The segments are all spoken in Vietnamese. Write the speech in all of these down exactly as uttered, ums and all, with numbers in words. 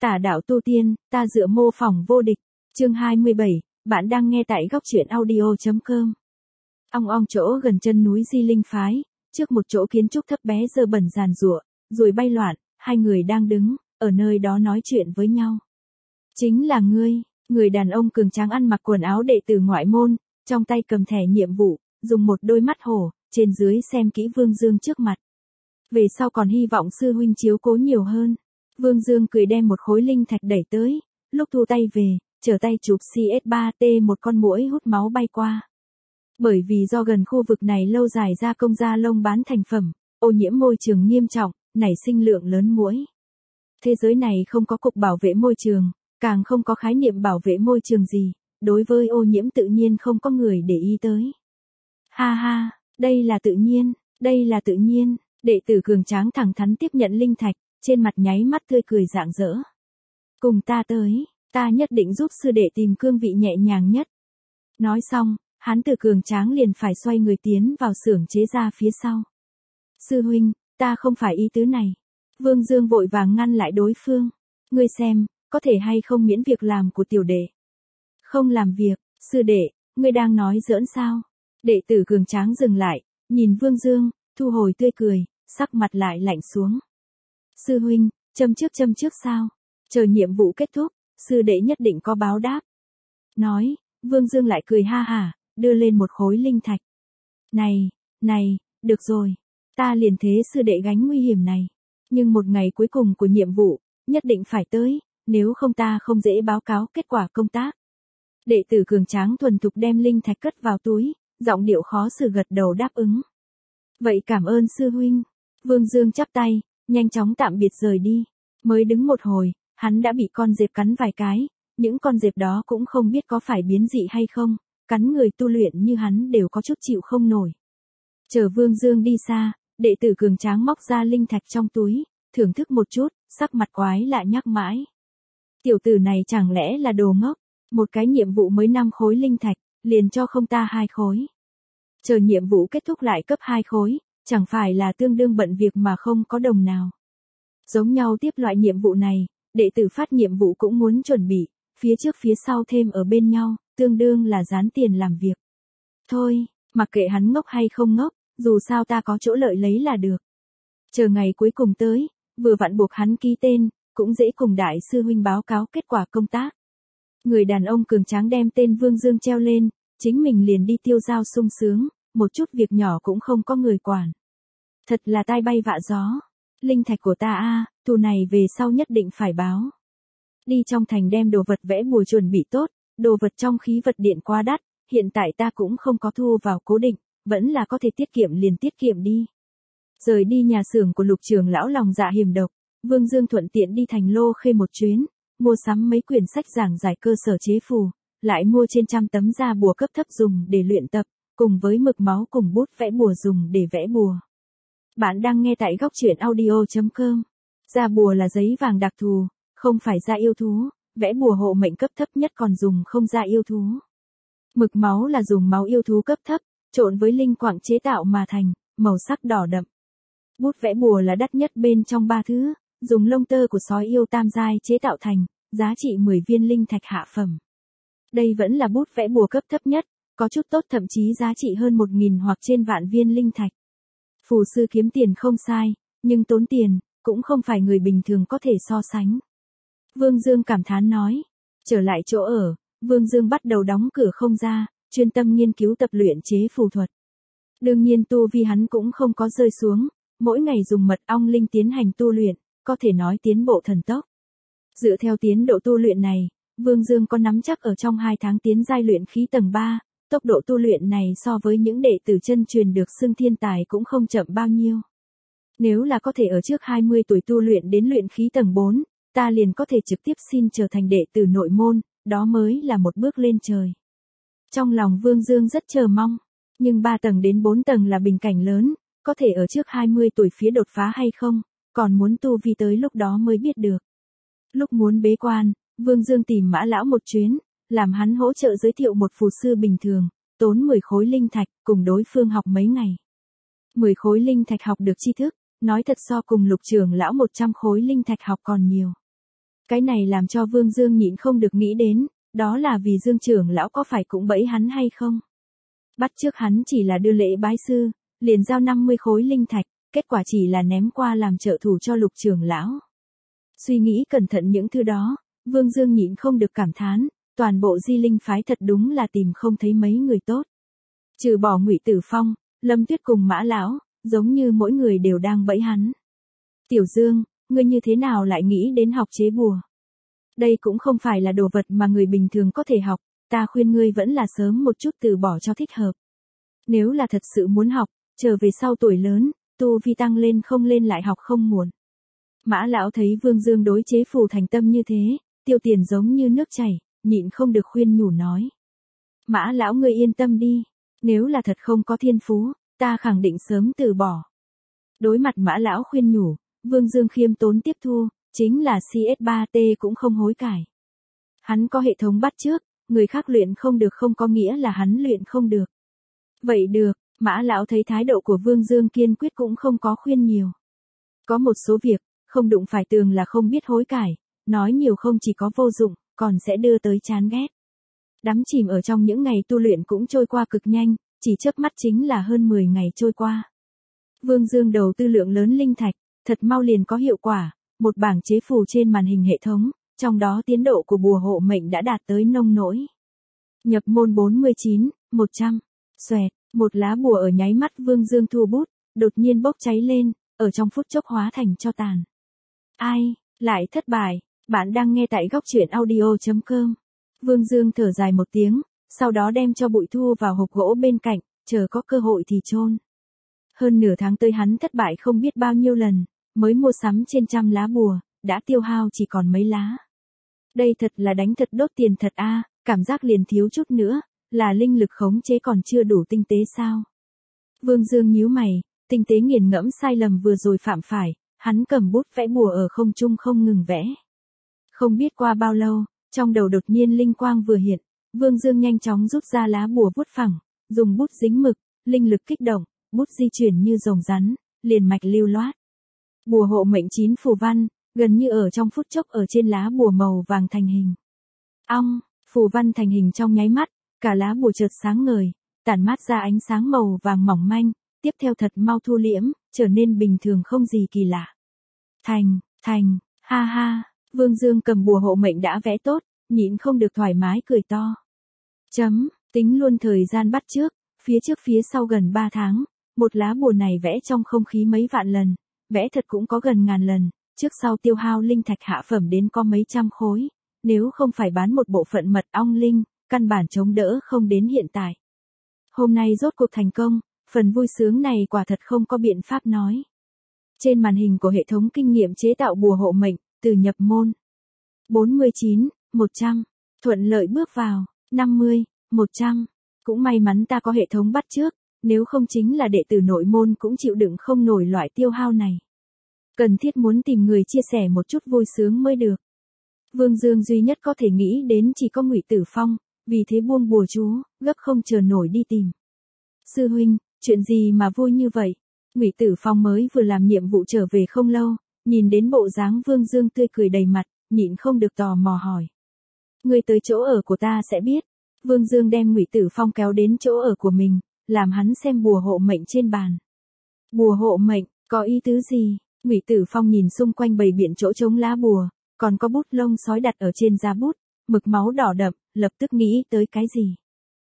Tả đạo tu tiên, ta dựa mô phỏng vô địch. Chương hai mươi bảy, bạn đang nghe tại góc truyện audio chấm com. Ong ong chỗ gần chân núi Di Linh Phái, trước một chỗ kiến trúc thấp bé dơ bẩn giàn giụa, ruồi bay loạn, hai người đang đứng, ở nơi đó nói chuyện với nhau. Chính là ngươi, người đàn ông cường tráng ăn mặc quần áo đệ tử ngoại môn, trong tay cầm thẻ nhiệm vụ, dùng một đôi mắt hổ, trên dưới xem kỹ Vương Dương trước mặt. Về sau còn hy vọng sư huynh chiếu cố nhiều hơn. Vương Dương cười đem một khối linh thạch đẩy tới, lúc thu tay về, trở tay chụp C S ba T một con muỗi hút máu bay qua. Bởi vì do gần khu vực này lâu dài gia công da lông bán thành phẩm, ô nhiễm môi trường nghiêm trọng, nảy sinh lượng lớn muỗi. Thế giới này không có cục bảo vệ môi trường, càng không có khái niệm bảo vệ môi trường gì, đối với ô nhiễm tự nhiên không có người để ý tới. Ha ha, đây là tự nhiên, đây là tự nhiên, đệ tử cường tráng thẳng thắn tiếp nhận linh thạch, trên mặt nháy mắt tươi cười rạng rỡ. Cùng ta tới, ta nhất định giúp sư đệ tìm cương vị nhẹ nhàng nhất. Nói xong, hắn từ cường tráng liền phải xoay người tiến vào xưởng chế ra phía sau. Sư huynh, ta không phải ý tứ này. Vương Dương vội vàng ngăn lại đối phương. Ngươi xem, có thể hay không miễn việc làm của tiểu đệ. Không làm việc, sư đệ, ngươi đang nói giỡn sao? Đệ tử cường tráng dừng lại, nhìn Vương Dương, thu hồi tươi cười, sắc mặt lại lạnh xuống. Sư huynh, châm trước châm trước sao? Chờ nhiệm vụ kết thúc, sư đệ nhất định có báo đáp. Nói, Vương Dương lại cười ha hả, đưa lên một khối linh thạch. Này, này, được rồi, ta liền thế sư đệ gánh nguy hiểm này. Nhưng một ngày cuối cùng của nhiệm vụ, nhất định phải tới, nếu không ta không dễ báo cáo kết quả công tác. Đệ tử cường tráng thuần thục đem linh thạch cất vào túi, giọng điệu khó xử gật đầu đáp ứng. Vậy cảm ơn sư huynh. Vương Dương chắp tay, nhanh chóng tạm biệt rời đi. Mới đứng một hồi, hắn đã bị con dẹp cắn vài cái, những con dẹp đó cũng không biết có phải biến dị hay không, cắn người tu luyện như hắn đều có chút chịu không nổi. Chờ Vương Dương đi xa, đệ tử cường tráng móc ra linh thạch trong túi, thưởng thức một chút, sắc mặt quái lạ nhắc mãi. Tiểu tử này chẳng lẽ là đồ ngốc, một cái nhiệm vụ mới năm khối linh thạch, liền cho không ta hai khối. Chờ nhiệm vụ kết thúc lại cấp hai khối, chẳng phải là tương đương bận việc mà không có đồng nào. Giống nhau tiếp loại nhiệm vụ này, đệ tử phát nhiệm vụ cũng muốn chuẩn bị, phía trước phía sau thêm ở bên nhau, tương đương là dán tiền làm việc. Thôi, mặc kệ hắn ngốc hay không ngốc, dù sao ta có chỗ lợi lấy là được. Chờ ngày cuối cùng tới, vừa vặn buộc hắn ký tên, cũng dễ cùng đại sư huynh báo cáo kết quả công tác. Người đàn ông cường tráng đem tên Vương Dương treo lên, chính mình liền đi tiêu dao sung sướng, một chút việc nhỏ cũng không có người quản. Thật là tai bay vạ gió. Linh thạch của ta a, thù này về sau nhất định phải báo. Đi trong thành đem đồ vật vẽ bùa chuẩn bị tốt, đồ vật trong khí vật điện quá đắt, hiện tại ta cũng không có thu vào cố định, vẫn là có thể tiết kiệm liền tiết kiệm đi. Rời đi nhà xưởng của Lục trưởng lão lòng dạ hiểm độc, Vương Dương thuận tiện đi thành Lô Khê một chuyến, mua sắm mấy quyển sách giảng giải cơ sở chế phù, lại mua trên trăm tấm da bùa cấp thấp dùng để luyện tập, cùng với mực máu cùng bút vẽ bùa dùng để vẽ bùa. Bạn đang nghe tại góc truyện audio chấm com. Da bùa là giấy vàng đặc thù, không phải da yêu thú, vẽ bùa hộ mệnh cấp thấp nhất còn dùng không da yêu thú. Mực máu là dùng máu yêu thú cấp thấp, trộn với linh quặng chế tạo mà thành, màu sắc đỏ đậm. Bút vẽ bùa là đắt nhất bên trong ba thứ, dùng lông tơ của sói yêu tam giai chế tạo thành, giá trị mười viên linh thạch hạ phẩm. Đây vẫn là bút vẽ bùa cấp thấp nhất, có chút tốt thậm chí giá trị hơn một nghìn hoặc trên vạn viên linh thạch. Phù sư kiếm tiền không sai, nhưng tốn tiền, cũng không phải người bình thường có thể so sánh. Vương Dương cảm thán nói. Trở lại chỗ ở, Vương Dương bắt đầu đóng cửa không ra, chuyên tâm nghiên cứu tập luyện chế phù thuật. Đương nhiên tu vi hắn cũng không có rơi xuống, mỗi ngày dùng mật ong linh tiến hành tu luyện, có thể nói tiến bộ thần tốc. Dựa theo tiến độ tu luyện này, Vương Dương có nắm chắc ở trong hai tháng tiến giai luyện khí tầng ba, tốc độ tu luyện này so với những đệ tử chân truyền được xưng thiên tài cũng không chậm bao nhiêu. Nếu là có thể ở trước hai mươi tuổi tu luyện đến luyện khí tầng bốn, ta liền có thể trực tiếp xin trở thành đệ tử nội môn, đó mới là một bước lên trời. Trong lòng Vương Dương rất chờ mong, nhưng ba tầng đến bốn tầng là bình cảnh lớn, có thể ở trước hai mươi tuổi phía đột phá hay không, còn muốn tu vi tới lúc đó mới biết được. Lúc muốn bế quan, Vương Dương tìm Mã lão một chuyến, làm hắn hỗ trợ giới thiệu một phù sư bình thường, tốn mười khối linh thạch, cùng đối phương học mấy ngày. mười khối linh thạch học được tri thức, nói thật so cùng Lục trưởng lão một trăm khối linh thạch học còn nhiều. Cái này làm cho Vương Dương nhịn không được nghĩ đến, đó là vì Dương trưởng lão có phải cũng bẫy hắn hay không? Bắt trước hắn chỉ là đưa lễ bái sư, liền giao năm mươi khối linh thạch, kết quả chỉ là ném qua làm trợ thủ cho Lục trưởng lão. Suy nghĩ cẩn thận những thứ đó, Vương Dương nhịn không được cảm thán, toàn bộ Di Linh phái thật đúng là tìm không thấy mấy người tốt. Trừ bỏ Ngụy Tử Phong, Lâm Tuyết cùng Mã lão, giống như mỗi người đều đang bẫy hắn. Tiểu Dương, ngươi như thế nào lại nghĩ đến học chế bùa? Đây cũng không phải là đồ vật mà người bình thường có thể học, ta khuyên ngươi vẫn là sớm một chút từ bỏ cho thích hợp. Nếu là thật sự muốn học, chờ về sau tuổi lớn, tu vi tăng lên không lên lại học không muộn. Mã lão thấy Vương Dương đối chế phù thành tâm như thế, tiêu tiền giống như nước chảy, nhịn không được khuyên nhủ nói. Mã lão ngươi yên tâm đi, nếu là thật không có thiên phú, ta khẳng định sớm từ bỏ. Đối mặt Mã lão khuyên nhủ, Vương Dương khiêm tốn tiếp thu, chính là xê ét ba T cũng không hối cải. Hắn có hệ thống bắt chước, người khác luyện không được không có nghĩa là hắn luyện không được. Vậy được, Mã lão thấy thái độ của Vương Dương kiên quyết cũng không có khuyên nhiều. Có một số việc, không đụng phải tường là không biết hối cải, nói nhiều không chỉ có vô dụng, còn sẽ đưa tới chán ghét. Đắm chìm ở trong những ngày tu luyện cũng trôi qua cực nhanh, chỉ chớp mắt chính là hơn mười ngày trôi qua. Vương Dương đầu tư lượng lớn linh thạch, thật mau liền có hiệu quả, một bảng chế phù trên màn hình hệ thống, trong đó tiến độ của bùa hộ mệnh đã đạt tới nông nỗi. Nhập môn bốn mươi chín, một trăm, xoẹt, một lá bùa ở nháy mắt Vương Dương thu bút, đột nhiên bốc cháy lên, ở trong phút chốc hóa thành tro tàn. Ai, lại thất bại, bạn đang nghe tại góc truyện audio chấm com. Vương Dương thở dài một tiếng, sau đó đem cho bụi thu vào hộp gỗ bên cạnh, chờ có cơ hội thì chôn. Hơn nửa tháng tới hắn thất bại không biết bao nhiêu lần, mới mua sắm trên trăm lá bùa, đã tiêu hao chỉ còn mấy lá. Đây thật là đánh thật đốt tiền thật a, cảm giác liền thiếu chút nữa, là linh lực khống chế còn chưa đủ tinh tế sao? Vương Dương nhíu mày, tinh tế nghiền ngẫm sai lầm vừa rồi phạm phải, hắn cầm bút vẽ bùa ở không trung không ngừng vẽ. Không biết qua bao lâu, trong đầu đột nhiên linh quang vừa hiện, Vương Dương nhanh chóng rút ra lá bùa vuốt phẳng, dùng bút dính mực, linh lực kích động, bút di chuyển như rồng rắn, liền mạch lưu loát. Bùa hộ mệnh chín phù văn, gần như ở trong phút chốc ở trên lá bùa màu vàng thành hình. Ong, phù văn thành hình trong nháy mắt, cả lá bùa chợt sáng ngời, tản mát ra ánh sáng màu vàng mỏng manh, tiếp theo thật mau thu liễm, trở nên bình thường không gì kỳ lạ. Thành, thành, ha ha, Vương Dương cầm bùa hộ mệnh đã vẽ tốt, nhịn không được thoải mái cười to. Chấm, tính luôn thời gian bắt trước, phía trước phía sau gần ba tháng, một lá bùa này vẽ trong không khí mấy vạn lần, vẽ thật cũng có gần ngàn lần, trước sau tiêu hao linh thạch hạ phẩm đến có mấy trăm khối, nếu không phải bán một bộ phận mật ong linh, căn bản chống đỡ không đến hiện tại. Hôm nay rốt cuộc thành công, phần vui sướng này quả thật không có biện pháp nói. Trên màn hình của hệ thống kinh nghiệm chế tạo bùa hộ mệnh, từ nhập môn bốn mươi chín, một trăm, thuận lợi bước vào năm mươi, một trăm. Cũng may mắn ta có hệ thống bắt trước, nếu không chính là đệ tử nội môn cũng chịu đựng không nổi loại tiêu hao này. Cần thiết muốn tìm người chia sẻ một chút vui sướng mới được. Vương Dương duy nhất có thể nghĩ đến chỉ có Ngụy Tử Phong, vì thế buông bùa chú, gấp không chờ nổi đi tìm. Sư huynh, chuyện gì mà vui như vậy? Ngụy Tử Phong mới vừa làm nhiệm vụ trở về không lâu, nhìn đến bộ dáng Vương Dương tươi cười đầy mặt, nhịn không được tò mò hỏi. Người tới chỗ ở của ta sẽ biết. Vương Dương đem Ngụy Tử Phong kéo đến chỗ ở của mình, làm hắn xem bùa hộ mệnh trên bàn. Bùa hộ mệnh, có ý tứ gì? Ngụy Tử Phong nhìn xung quanh bầy biện chỗ trống lá bùa, còn có bút lông sói đặt ở trên da bút, mực máu đỏ đậm, lập tức nghĩ tới cái gì?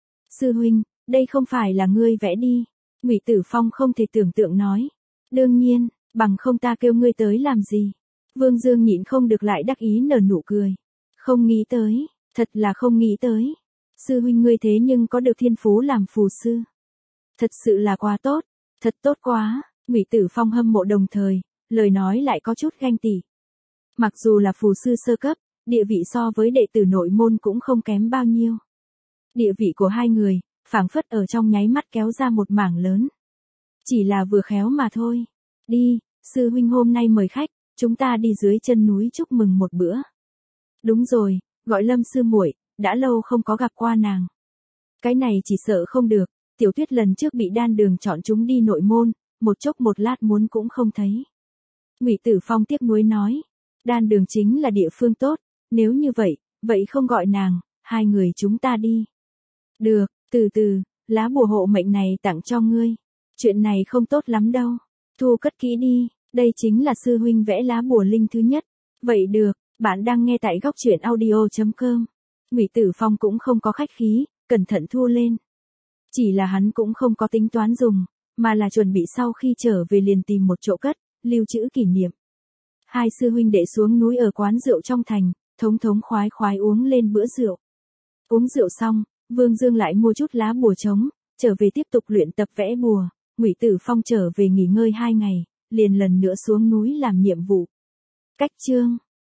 Sư huynh, đây không phải là ngươi vẽ đi. Ngụy Tử Phong không thể tưởng tượng nói. Đương nhiên, bằng không ta kêu ngươi tới làm gì? Vương Dương nhịn không được lại đắc ý nở nụ cười. Không nghĩ tới, thật là không nghĩ tới. Sư huynh ngươi thế nhưng có được thiên phú làm phù sư. Thật sự là quá tốt, thật tốt quá. Ngụy Tử Phong hâm mộ đồng thời, lời nói lại có chút ganh tị. Mặc dù là phù sư sơ cấp, địa vị so với đệ tử nội môn cũng không kém bao nhiêu. Địa vị của hai người, phảng phất ở trong nháy mắt kéo ra một mảng lớn. Chỉ là vừa khéo mà thôi. Đi, sư huynh hôm nay mời khách, chúng ta đi dưới chân núi chúc mừng một bữa. Đúng rồi, gọi Lâm sư muội, đã lâu không có gặp qua nàng. Cái này chỉ sợ không được, Tiểu Tuyết lần trước bị đan đường chọn chúng đi nội môn, một chốc một lát muốn cũng không thấy. Ngụy Tử Phong tiếc nuối nói, Đan đường chính là địa phương tốt, nếu như vậy, vậy không gọi nàng, hai người chúng ta đi. Được, từ từ, lá bùa hộ mệnh này tặng cho ngươi. Chuyện này không tốt lắm đâu. Thu cất kỹ đi, đây chính là sư huynh vẽ lá bùa linh thứ nhất. Vậy được, bạn đang nghe tại góc truyện audio.com. Ngụy Tử Phong cũng không có khách khí, cẩn thận thu lên. Chỉ là hắn cũng không có tính toán dùng, mà là chuẩn bị sau khi trở về liền tìm một chỗ cất, lưu trữ kỷ niệm. Hai sư huynh đệ xuống núi ở quán rượu trong thành, thống thống khoái khoái uống lên bữa rượu. Uống rượu xong, Vương Dương lại mua chút lá bùa trống, trở về tiếp tục luyện tập vẽ bùa. Ngụy Tử Phong trở về nghỉ ngơi hai ngày, liền lần nữa xuống núi làm nhiệm vụ. Cách chương